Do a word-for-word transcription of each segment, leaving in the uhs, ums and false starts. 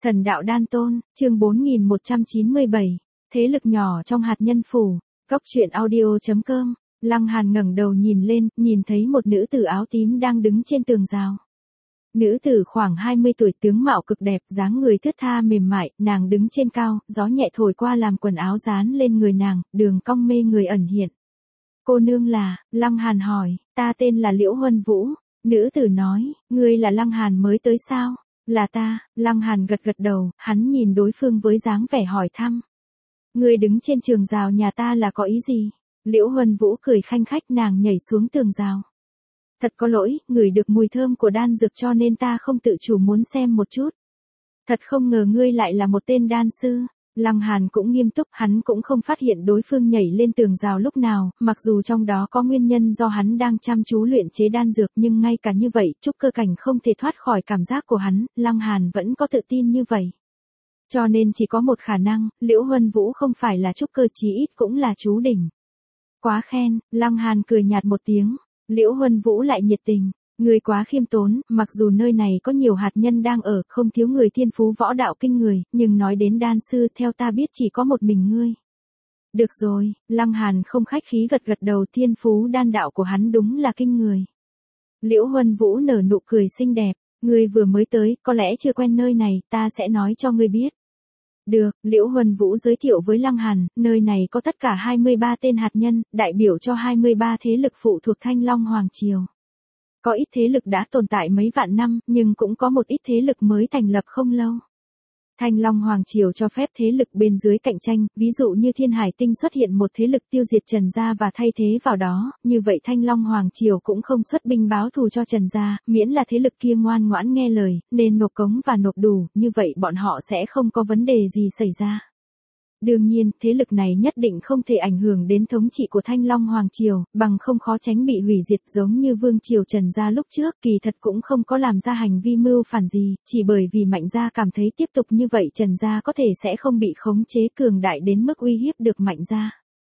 Thần đạo đan tôn, chương bốn nghìn một trăm chín mươi bảy, thế lực nhỏ trong hạt nhân phủ, Cóc truyện audio chấm com. Lăng Hàn ngẩng đầu nhìn lên, nhìn thấy một nữ tử áo tím đang đứng trên tường rào. Nữ tử khoảng hai mươi tuổi, tướng mạo cực đẹp, dáng người thướt tha mềm mại, nàng đứng trên cao, gió nhẹ thổi qua làm quần áo dán lên người nàng, đường cong mê người ẩn hiện. Cô nương là, Lăng Hàn hỏi, ta tên là Liễu Huân Vũ. Nữ tử nói, ngươi là Lăng Hàn mới tới sao? Là ta. Lăng Hàn gật gật đầu, hắn nhìn đối phương với dáng vẻ hỏi thăm. Ngươi đứng trên tường rào nhà ta là có ý gì? Liễu Huân Vũ cười khanh khách, nàng nhảy xuống tường rào. Thật có lỗi, ngửi được mùi thơm của đan dược cho nên ta không tự chủ muốn xem một chút. Thật không ngờ ngươi lại là một tên đan sư. Lăng Hàn cũng nghiêm túc, hắn cũng không phát hiện đối phương nhảy lên tường rào lúc nào, mặc dù trong đó có nguyên nhân do hắn đang chăm chú luyện chế đan dược, nhưng ngay cả như vậy, trúc cơ cảnh không thể thoát khỏi cảm giác của hắn, Lăng Hàn vẫn có tự tin như vậy. Cho nên chỉ có một khả năng, Liễu Huân Vũ không phải là trúc cơ, chí ít cũng là chú đỉnh. Quá khen, Lăng Hàn cười nhạt một tiếng, Liễu Huân Vũ lại nhiệt tình. Ngươi quá khiêm tốn, mặc dù nơi này có nhiều hạt nhân đang ở, không thiếu người thiên phú võ đạo kinh người, nhưng nói đến đan sư theo ta biết chỉ có một mình ngươi. Được rồi, Lăng Hàn không khách khí gật gật đầu, thiên phú đan đạo của hắn đúng là kinh người. Liễu Huân Vũ nở nụ cười xinh đẹp, ngươi vừa mới tới, có lẽ chưa quen nơi này, ta sẽ nói cho ngươi biết. Được, Liễu Huân Vũ giới thiệu với Lăng Hàn, nơi này có tất cả hai mươi ba tên hạt nhân, đại biểu cho hai mươi ba thế lực phụ thuộc Thanh Long Hoàng Triều. Có ít thế lực đã tồn tại mấy vạn năm, nhưng cũng có một ít thế lực mới thành lập không lâu. Thanh Long Hoàng Triều cho phép thế lực bên dưới cạnh tranh, ví dụ như Thiên Hải Tinh xuất hiện một thế lực tiêu diệt Trần Gia và thay thế vào đó, như vậy Thanh Long Hoàng Triều cũng không xuất binh báo thù cho Trần Gia, miễn là thế lực kia ngoan ngoãn nghe lời, nên nộp cống và nộp đủ, như vậy bọn họ sẽ không có vấn đề gì xảy ra. Đương nhiên, thế lực này nhất định không thể ảnh hưởng đến thống trị của Thanh Long Hoàng Triều, bằng không khó tránh bị hủy diệt giống như Vương Triều Trần Gia lúc trước, kỳ thật cũng không có làm ra hành vi mưu phản gì, chỉ bởi vì Mạnh Gia cảm thấy tiếp tục như vậy Trần Gia có thể sẽ không bị khống chế cường đại đến mức uy hiếp được Mạnh Gia.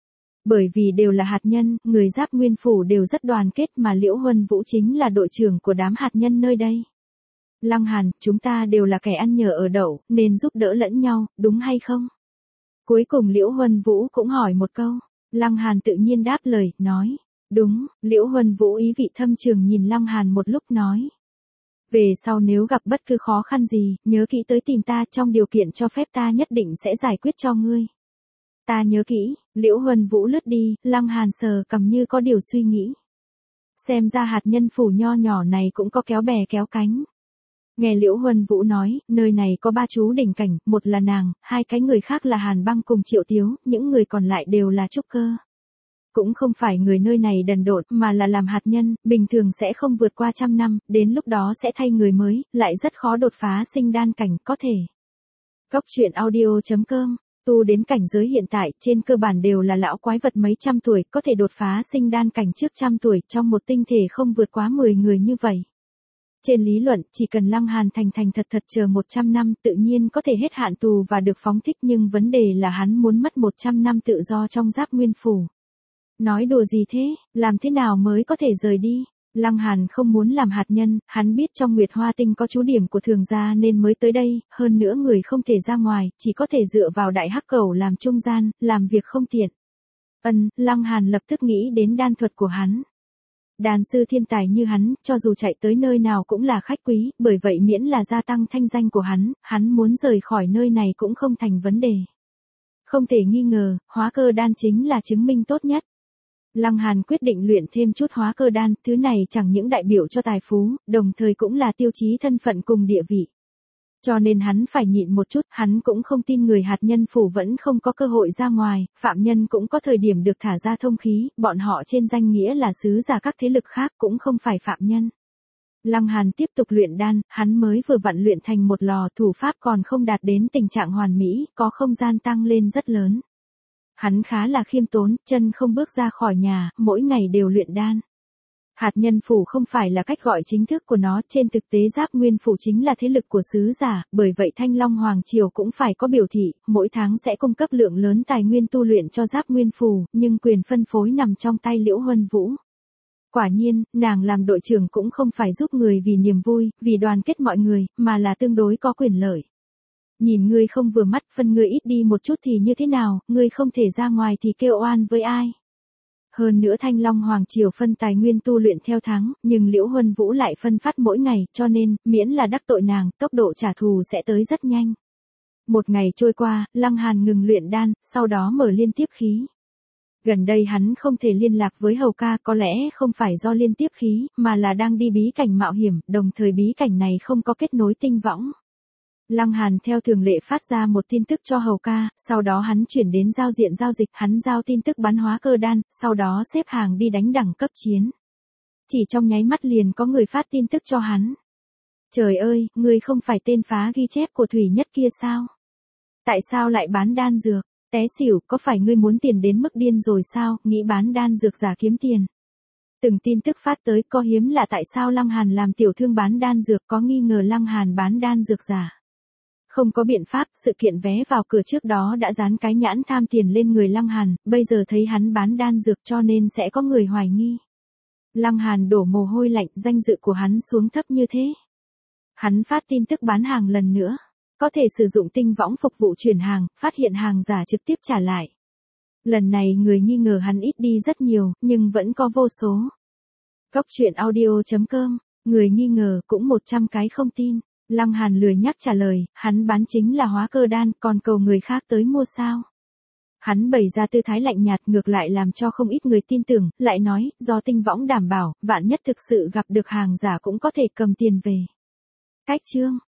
Bởi vì đều là hạt nhân, người Giáp Nguyên Phủ đều rất đoàn kết mà Liễu Huân Vũ chính là đội trưởng của đám hạt nhân nơi đây. Lăng Hàn, chúng ta đều là kẻ ăn nhờ ở đậu, nên giúp đỡ lẫn nhau, đúng hay không? Cuối cùng Liễu Huân Vũ cũng hỏi một câu, Lăng Hàn tự nhiên đáp lời, nói, đúng. Liễu Huân Vũ ý vị thâm trường nhìn Lăng Hàn một lúc nói, về sau nếu gặp bất cứ khó khăn gì, nhớ kỹ tới tìm ta, trong điều kiện cho phép ta nhất định sẽ giải quyết cho ngươi. Ta nhớ kỹ. Liễu Huân Vũ lướt đi, Lăng Hàn sờ cằm như có điều suy nghĩ. Xem ra hạt nhân phủ nho nhỏ này cũng có kéo bè kéo cánh. Nghe Liễu Huân Vũ nói, nơi này có ba chú đỉnh cảnh, một là nàng, hai cái người khác là Hàn Băng cùng Triệu Tiếu, những người còn lại đều là trúc cơ. Cũng không phải người nơi này đần độn, mà là làm hạt nhân, bình thường sẽ không vượt qua trăm năm, đến lúc đó sẽ thay người mới, lại rất khó đột phá sinh đan cảnh, có thể. Cóc truyện audio chấm com, tu đến cảnh giới hiện tại, trên cơ bản đều là lão quái vật mấy trăm tuổi, có thể đột phá sinh đan cảnh trước trăm tuổi, trong một tinh thể không vượt quá mười người như vậy. Trên lý luận, chỉ cần Lăng Hàn thành thành thật thật chờ một trăm năm tự nhiên có thể hết hạn tù và được phóng thích, nhưng vấn đề là hắn muốn mất một trăm năm tự do trong Giáp Nguyên Phủ. Nói đùa gì thế, làm thế nào mới có thể rời đi? Lăng Hàn không muốn làm hạt nhân, hắn biết trong Nguyệt Hoa Tinh có chú điểm của Thường gia nên mới tới đây, hơn nữa người không thể ra ngoài, chỉ có thể dựa vào Đại Hắc Cẩu làm trung gian, làm việc không tiện. Ân, Lăng Hàn lập tức nghĩ đến đan thuật của hắn. Đan sư thiên tài như hắn, cho dù chạy tới nơi nào cũng là khách quý, bởi vậy miễn là gia tăng thanh danh của hắn, hắn muốn rời khỏi nơi này cũng không thành vấn đề. Không thể nghi ngờ, hóa cơ đan chính là chứng minh tốt nhất. Lăng Hàn quyết định luyện thêm chút hóa cơ đan, thứ này chẳng những đại biểu cho tài phú, đồng thời cũng là tiêu chí thân phận cùng địa vị. Cho nên hắn phải nhịn một chút, hắn cũng không tin người hạt nhân phủ vẫn không có cơ hội ra ngoài, phạm nhân cũng có thời điểm được thả ra thông khí, bọn họ trên danh nghĩa là sứ giả các thế lực khác cũng không phải phạm nhân. Lăng Hàn tiếp tục luyện đan, hắn mới vừa vặn luyện thành một lò, thủ pháp còn không đạt đến tình trạng hoàn mỹ, có không gian tăng lên rất lớn. Hắn khá là khiêm tốn, chân không bước ra khỏi nhà, mỗi ngày đều luyện đan. Hạt nhân phủ không phải là cách gọi chính thức của nó, trên thực tế Giáp Nguyên Phủ chính là thế lực của sứ giả, bởi vậy Thanh Long Hoàng Triều cũng phải có biểu thị, mỗi tháng sẽ cung cấp lượng lớn tài nguyên tu luyện cho Giáp Nguyên Phủ, nhưng quyền phân phối nằm trong tay Liễu Huân Vũ. Quả nhiên, nàng làm đội trưởng cũng không phải giúp người vì niềm vui, vì đoàn kết mọi người, mà là tương đối có quyền lợi. Nhìn ngươi không vừa mắt, phân ngươi ít đi một chút thì như thế nào, ngươi không thể ra ngoài thì kêu oan với ai. Hơn nữa Thanh Long Hoàng Triều phân tài nguyên tu luyện theo tháng, nhưng Liễu Huân Vũ lại phân phát mỗi ngày, cho nên, miễn là đắc tội nàng, tốc độ trả thù sẽ tới rất nhanh. Một ngày trôi qua, Lăng Hàn ngừng luyện đan, sau đó mở liên tiếp khí. Gần đây hắn không thể liên lạc với Hầu ca, có lẽ không phải do liên tiếp khí, mà là đang đi bí cảnh mạo hiểm, đồng thời bí cảnh này không có kết nối tinh võng. Lăng Hàn theo thường lệ phát ra một tin tức cho Hầu ca, sau đó hắn chuyển đến giao diện giao dịch, hắn giao tin tức bán hóa cơ đan, sau đó xếp hàng đi đánh đẳng cấp chiến. Chỉ trong nháy mắt liền có người phát tin tức cho hắn. Trời ơi, ngươi không phải tên phá ghi chép của Thủy Nhất kia sao? Tại sao lại bán đan dược? Té xỉu, có phải ngươi muốn tiền đến mức điên rồi sao, nghĩ bán đan dược giả kiếm tiền? Từng tin tức phát tới, có hiếm lạ tại sao Lăng Hàn làm tiểu thương bán đan dược, có nghi ngờ Lăng Hàn bán đan dược giả. Không có biện pháp, sự kiện vé vào cửa trước đó đã dán cái nhãn tham tiền lên người Lăng Hàn, bây giờ thấy hắn bán đan dược cho nên sẽ có người hoài nghi. Lăng Hàn đổ mồ hôi lạnh, danh dự của hắn xuống thấp như thế. Hắn phát tin tức bán hàng lần nữa. Có thể sử dụng tinh võng phục vụ chuyển hàng, phát hiện hàng giả trực tiếp trả lại. Lần này người nghi ngờ hắn ít đi rất nhiều, nhưng vẫn có vô số. Cốc truyện audio chấm com, người nghi ngờ cũng một trăm cái không tin. Lăng Hàn lười nhắc trả lời, hắn bán chính là hóa cơ đan, còn cầu người khác tới mua sao. Hắn bày ra tư thái lạnh nhạt ngược lại làm cho không ít người tin tưởng, lại nói, do tinh võng đảm bảo, vạn nhất thực sự gặp được hàng giả cũng có thể cầm tiền về. Cách chương